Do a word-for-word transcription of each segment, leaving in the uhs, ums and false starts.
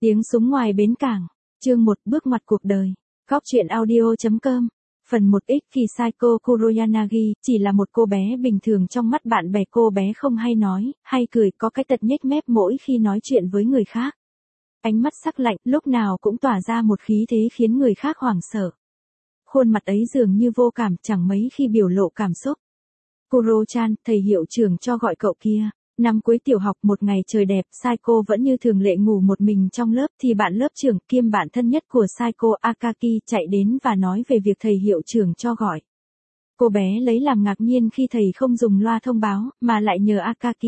Tiếng súng ngoài bến cảng. Chương một Bước ngoặt cuộc đời. Góc truyện audio chấm com. Phần một x khi Saiko Kuroyanagi chỉ là một cô bé bình thường trong mắt bạn bè, cô bé không hay nói, hay cười, có cái tật nhếch mép mỗi khi nói chuyện với người khác. Ánh mắt sắc lạnh, lúc nào cũng tỏa ra một khí thế khiến người khác hoảng sợ. Khuôn mặt ấy dường như vô cảm, chẳng mấy khi biểu lộ cảm xúc. Kuro-chan, thầy hiệu trưởng cho gọi cậu kia. Năm cuối tiểu học, một ngày trời đẹp, Saiko vẫn như thường lệ ngủ một mình trong lớp thì bạn lớp trưởng kiêm bạn thân nhất của Saiko, Akaki, chạy đến và nói về việc thầy hiệu trưởng cho gọi. Cô bé lấy làm ngạc nhiên khi thầy không dùng loa thông báo, mà lại nhờ Akaki.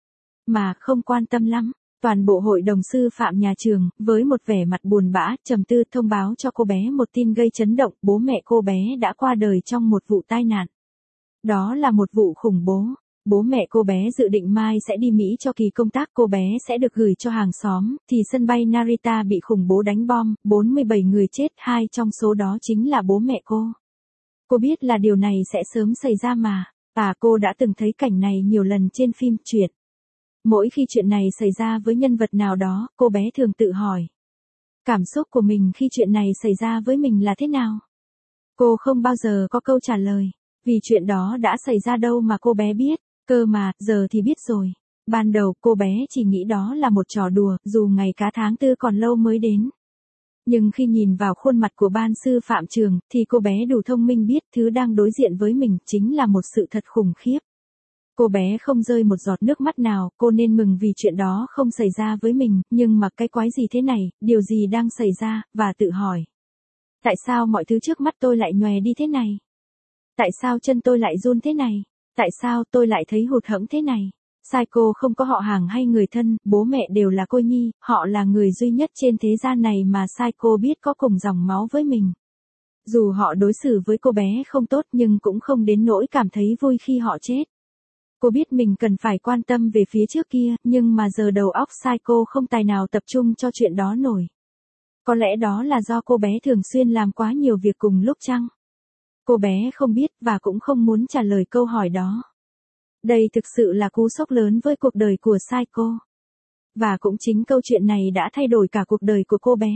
Mà không quan tâm lắm. Toàn bộ hội đồng sư phạm nhà trường, với một vẻ mặt buồn bã, trầm tư, thông báo cho cô bé một tin gây chấn động, bố mẹ cô bé đã qua đời trong một vụ tai nạn. Đó là một vụ khủng bố. Bố mẹ cô bé dự định mai sẽ đi Mỹ cho kỳ công tác, cô bé sẽ được gửi cho hàng xóm, thì sân bay Narita bị khủng bố đánh bom, bốn mươi bảy người chết, hai trong số đó chính là bố mẹ cô. Cô biết là điều này sẽ sớm xảy ra mà, và cô đã từng thấy cảnh này nhiều lần trên phim truyện. Mỗi khi chuyện này xảy ra với nhân vật nào đó, cô bé thường tự hỏi. Cảm xúc của mình khi chuyện này xảy ra với mình là thế nào? Cô không bao giờ có câu trả lời, vì chuyện đó đã xảy ra đâu mà cô bé biết. Cơ mà, giờ thì biết rồi. Ban đầu, cô bé chỉ nghĩ đó là một trò đùa, dù ngày cá tháng tư còn lâu mới đến. Nhưng khi nhìn vào khuôn mặt của ban sư phạm trường, thì cô bé đủ thông minh biết thứ đang đối diện với mình chính là một sự thật khủng khiếp. Cô bé không rơi một giọt nước mắt nào, cô nên mừng vì chuyện đó không xảy ra với mình, nhưng mà cái quái gì thế này, điều gì đang xảy ra, và tự hỏi. Tại sao mọi thứ trước mắt tôi lại nhòe đi thế này? Tại sao chân tôi lại run thế này? Tại sao tôi lại thấy hụt hẫng thế này? Saiko không có họ hàng hay người thân, bố mẹ đều là cô nhi, họ là người duy nhất trên thế gian này mà Saiko biết có cùng dòng máu với mình. Dù họ đối xử với cô bé không tốt nhưng cũng không đến nỗi cảm thấy vui khi họ chết. Cô biết mình cần phải quan tâm về phía trước kia, nhưng mà giờ đầu óc Saiko không tài nào tập trung cho chuyện đó nổi. Có lẽ đó là do cô bé thường xuyên làm quá nhiều việc cùng lúc chăng? Cô bé không biết và cũng không muốn trả lời câu hỏi đó. Đây thực sự là cú sốc lớn với cuộc đời của Saiko. Và cũng chính câu chuyện này đã thay đổi cả cuộc đời của cô bé.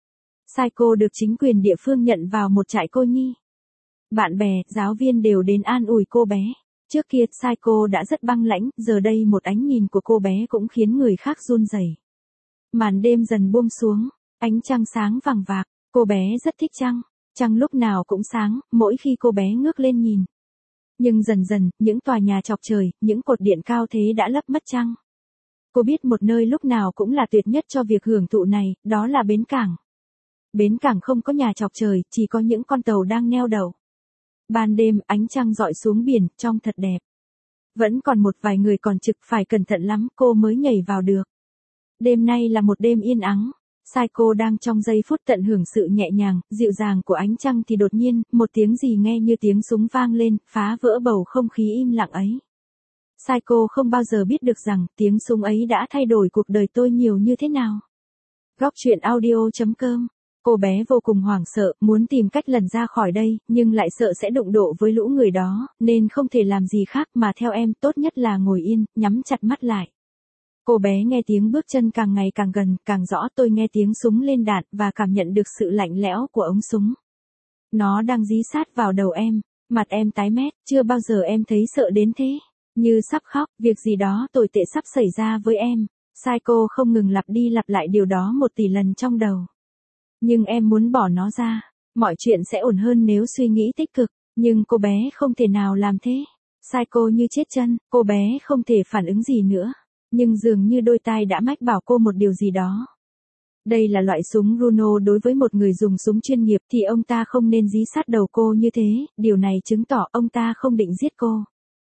Saiko được chính quyền địa phương nhận vào một trại cô nhi. Bạn bè, giáo viên đều đến an ủi cô bé. Trước kia Saiko đã rất băng lãnh, giờ đây một ánh nhìn của cô bé cũng khiến người khác run rẩy. Màn đêm dần buông xuống, ánh trăng sáng vàng vạc, cô bé rất thích trăng. Trăng lúc nào cũng sáng, mỗi khi cô bé ngước lên nhìn. Nhưng dần dần, những tòa nhà chọc trời, những cột điện cao thế đã lấp mất trăng. Cô biết một nơi lúc nào cũng là tuyệt nhất cho việc hưởng thụ này, đó là bến cảng. Bến cảng không có nhà chọc trời, chỉ có những con tàu đang neo đậu. Ban đêm, ánh trăng rọi xuống biển, trông thật đẹp. Vẫn còn một vài người còn trực, phải cẩn thận lắm, cô mới nhảy vào được. Đêm nay là một đêm yên ắng. Saiko đang trong giây phút tận hưởng sự nhẹ nhàng, dịu dàng của ánh trăng thì đột nhiên, một tiếng gì nghe như tiếng súng vang lên, phá vỡ bầu không khí im lặng ấy. Saiko không bao giờ biết được rằng, tiếng súng ấy đã thay đổi cuộc đời tôi nhiều như thế nào. Góc truyện audio chấm com. Cô bé vô cùng hoảng sợ, muốn tìm cách lần ra khỏi đây, nhưng lại sợ sẽ đụng độ với lũ người đó, nên không thể làm gì khác mà theo em, tốt nhất là ngồi yên, nhắm chặt mắt lại. Cô bé nghe tiếng bước chân càng ngày càng gần, càng rõ. Tôi nghe tiếng súng lên đạn và cảm nhận được sự lạnh lẽo của ống súng. Nó đang dí sát vào đầu em, mặt em tái mét, chưa bao giờ em thấy sợ đến thế. Như sắp khóc, việc gì đó tồi tệ sắp xảy ra với em. Saiko không ngừng lặp đi lặp lại điều đó một tỷ lần trong đầu. Nhưng em muốn bỏ nó ra, mọi chuyện sẽ ổn hơn nếu suy nghĩ tích cực, nhưng cô bé không thể nào làm thế. Saiko như chết chân, cô bé không thể phản ứng gì nữa. Nhưng dường như đôi tai đã mách bảo cô một điều gì đó. Đây là loại súng Runo, đối với một người dùng súng chuyên nghiệp thì ông ta không nên dí sát đầu cô như thế, điều này chứng tỏ ông ta không định giết cô.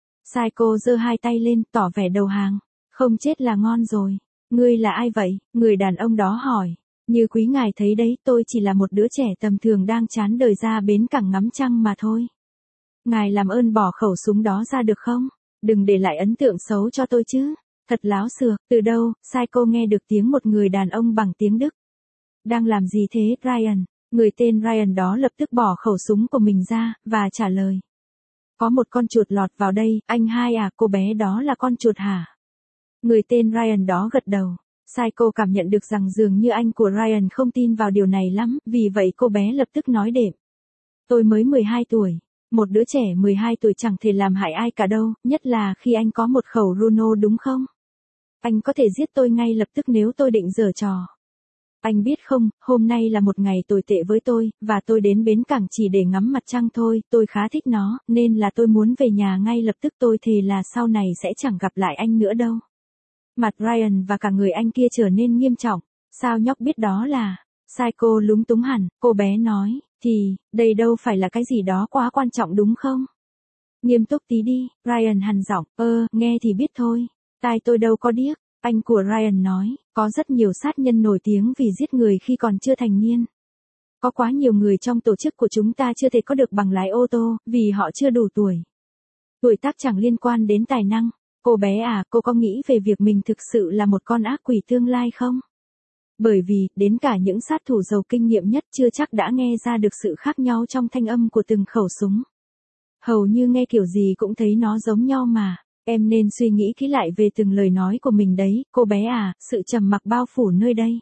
Saiko giơ hai tay lên, tỏ vẻ đầu hàng. Không chết là ngon rồi. Ngươi là ai vậy? Người đàn ông đó hỏi. Như quý ngài thấy đấy, tôi chỉ là một đứa trẻ tầm thường đang chán đời ra bến cảng ngắm trăng mà thôi. Ngài làm ơn bỏ khẩu súng đó ra được không? Đừng để lại ấn tượng xấu cho tôi chứ. Thật láo xược, từ đâu? Saiko nghe được tiếng một người đàn ông bằng tiếng Đức. Đang làm gì thế, Ryan? Người tên Ryan đó lập tức bỏ khẩu súng của mình ra, và trả lời. Có một con chuột lọt vào đây, anh hai à, cô bé đó là con chuột hả? Người tên Ryan đó gật đầu. Psycho cảm nhận được rằng dường như anh của Ryan không tin vào điều này lắm, vì vậy cô bé lập tức nói đệm. Tôi mới mười hai tuổi. Một đứa trẻ mười hai tuổi chẳng thể làm hại ai cả đâu, nhất là khi anh có một khẩu Runo đúng không? Anh có thể giết tôi ngay lập tức nếu tôi định giở trò. Anh biết không, hôm nay là một ngày tồi tệ với tôi, và tôi đến bến cảng chỉ để ngắm mặt trăng thôi, tôi khá thích nó, nên là tôi muốn về nhà ngay lập tức, tôi thề là sau này sẽ chẳng gặp lại anh nữa đâu. Mặt Ryan và cả người anh kia trở nên nghiêm trọng. Sao nhóc biết đó là... Psycho lúng túng hẳn, cô bé nói, thì, đây đâu phải là cái gì đó quá quan trọng đúng không? Nghiêm túc tí đi, Ryan hằn giọng, ơ, nghe thì biết thôi, tai tôi đâu có điếc. Anh của Ryan nói, có rất nhiều sát nhân nổi tiếng vì giết người khi còn chưa thành niên. Có quá nhiều người trong tổ chức của chúng ta chưa thể có được bằng lái ô tô, vì họ chưa đủ tuổi. Tuổi tác chẳng liên quan đến tài năng. Cô bé à, cô có nghĩ về việc mình thực sự là một con ác quỷ tương lai không? Bởi vì, đến cả những sát thủ giàu kinh nghiệm nhất chưa chắc đã nghe ra được sự khác nhau trong thanh âm của từng khẩu súng. Hầu như nghe kiểu gì cũng thấy nó giống nhau mà. Em nên suy nghĩ kỹ lại về từng lời nói của mình đấy, cô bé à, sự trầm mặc bao phủ nơi đây.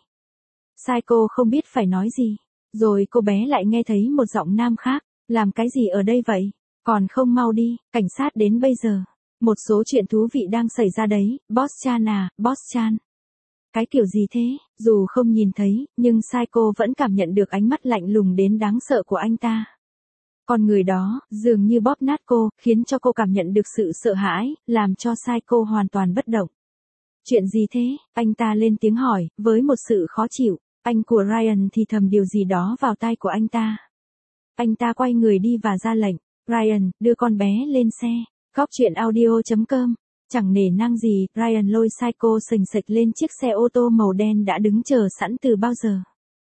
Psycho không biết phải nói gì. Rồi cô bé lại nghe thấy một giọng nam khác, làm cái gì ở đây vậy? Còn không mau đi, cảnh sát đến bây giờ. Một số chuyện thú vị đang xảy ra đấy, Boss Chan à, Boss Chan. Cái kiểu gì thế? Dù không nhìn thấy, nhưng Psycho vẫn cảm nhận được ánh mắt lạnh lùng đến đáng sợ của anh ta. Con người đó, dường như bóp nát cô, khiến cho cô cảm nhận được sự sợ hãi, làm cho Psycho hoàn toàn bất động. Chuyện gì thế? Anh ta lên tiếng hỏi, với một sự khó chịu. Anh của Ryan thì thầm điều gì đó vào tai của anh ta. Anh ta quay người đi và ra lệnh, Ryan, đưa con bé lên xe. Góc truyện audio chấm com. Chẳng nể nang gì, Ryan lôi Psycho sềnh sệch lên chiếc xe ô tô màu đen đã đứng chờ sẵn từ bao giờ.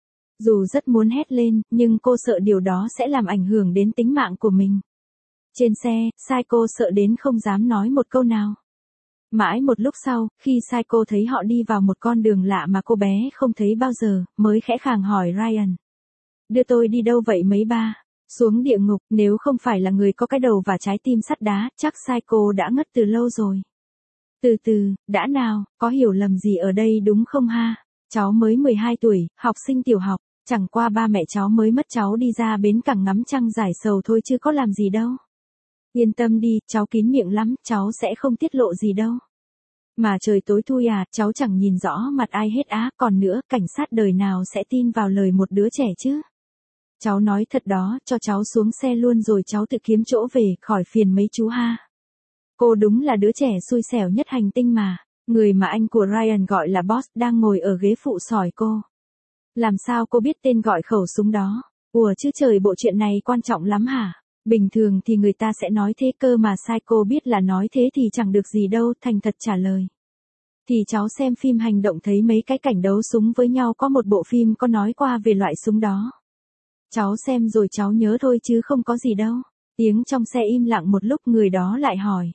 Dù rất muốn hét lên, nhưng cô sợ điều đó sẽ làm ảnh hưởng đến tính mạng của mình. Trên xe, Psycho sợ đến không dám nói một câu nào. Mãi một lúc sau, khi Psycho thấy họ đi vào một con đường lạ mà cô bé không thấy bao giờ, mới khẽ khàng hỏi Ryan. Đưa tôi đi đâu vậy mấy ba? Xuống địa ngục, nếu không phải là người có cái đầu và trái tim sắt đá, chắc Psycho đã ngất từ lâu rồi. Từ từ, đã nào, có hiểu lầm gì ở đây đúng không ha? Cháu mới mười hai tuổi, học sinh tiểu học, chẳng qua ba mẹ cháu mới mất cháu đi ra bến cảng ngắm trăng giải sầu thôi chứ có làm gì đâu. Yên tâm đi, cháu kín miệng lắm, cháu sẽ không tiết lộ gì đâu. Mà trời tối thui à, cháu chẳng nhìn rõ mặt ai hết á, còn nữa, cảnh sát đời nào sẽ tin vào lời một đứa trẻ chứ? Cháu nói thật đó, cho cháu xuống xe luôn rồi cháu tự kiếm chỗ về, khỏi phiền mấy chú ha. Cô đúng là đứa trẻ xui xẻo nhất hành tinh mà. Người mà anh của Ryan gọi là Boss đang ngồi ở ghế phụ sỏi cô. Làm sao cô biết tên gọi khẩu súng đó? Ủa chứ trời, bộ chuyện này quan trọng lắm hả? Bình thường thì người ta sẽ nói thế cơ mà. Psycho biết là nói thế thì chẳng được gì đâu, thành thật trả lời. Thì cháu xem phim hành động thấy mấy cái cảnh đấu súng với nhau, có một bộ phim có nói qua về loại súng đó. Cháu xem rồi cháu nhớ thôi chứ không có gì đâu. Tiếng trong xe im lặng một lúc, người đó lại hỏi.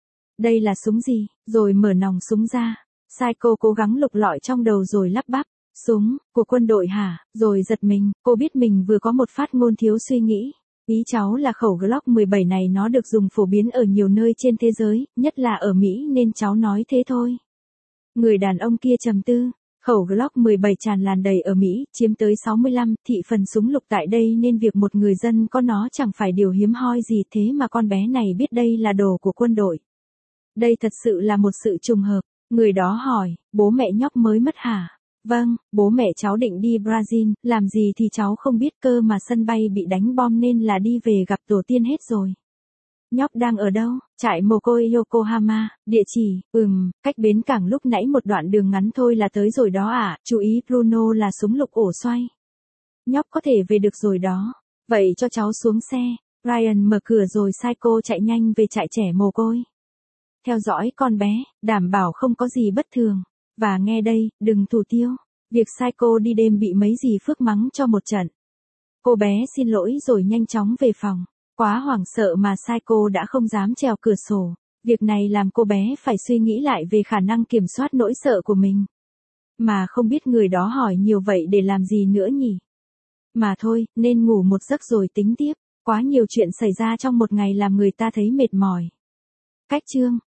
Đây là súng gì? Rồi mở nòng súng ra. Psycho cố gắng lục lọi trong đầu rồi lắp bắp. Súng, của quân đội hả? Rồi giật mình, cô biết mình vừa có một phát ngôn thiếu suy nghĩ. Ý cháu là khẩu Glock mười bảy này nó được dùng phổ biến ở nhiều nơi trên thế giới, nhất là ở Mỹ nên cháu nói thế thôi. Người đàn ông kia trầm tư. Khẩu Glock mười bảy tràn lan đầy ở Mỹ, chiếm tới sáu mươi lăm thị phần súng lục tại đây nên việc một người dân có nó chẳng phải điều hiếm hoi gì, thế mà con bé này biết đây là đồ của quân đội. Đây thật sự là một sự trùng hợp. Người đó hỏi, bố mẹ nhóc mới mất hả? Vâng, bố mẹ cháu định đi Brazil, làm gì thì cháu không biết cơ mà sân bay bị đánh bom nên là đi về gặp tổ tiên hết rồi. Nhóc đang ở đâu? Trại mồ côi Yokohama, địa chỉ, ừm, cách bến cảng lúc nãy một đoạn đường ngắn thôi là tới rồi đó à, chú ý Bruno là súng lục ổ xoay. Nhóc có thể về được rồi đó. Vậy cho cháu xuống xe. Ryan mở cửa rồi Psycho chạy nhanh về trại trẻ mồ côi. Theo dõi con bé, đảm bảo không có gì bất thường. Và nghe đây, đừng thủ tiêu. Việc Psycho đi đêm bị mấy dì Phước mắng cho một trận. Cô bé xin lỗi rồi nhanh chóng về phòng. Quá hoảng sợ mà Psycho đã không dám trèo cửa sổ. Việc này làm cô bé phải suy nghĩ lại về khả năng kiểm soát nỗi sợ của mình. Mà không biết người đó hỏi nhiều vậy để làm gì nữa nhỉ? Mà thôi, nên ngủ một giấc rồi tính tiếp. Quá nhiều chuyện xảy ra trong một ngày làm người ta thấy mệt mỏi. Cách chương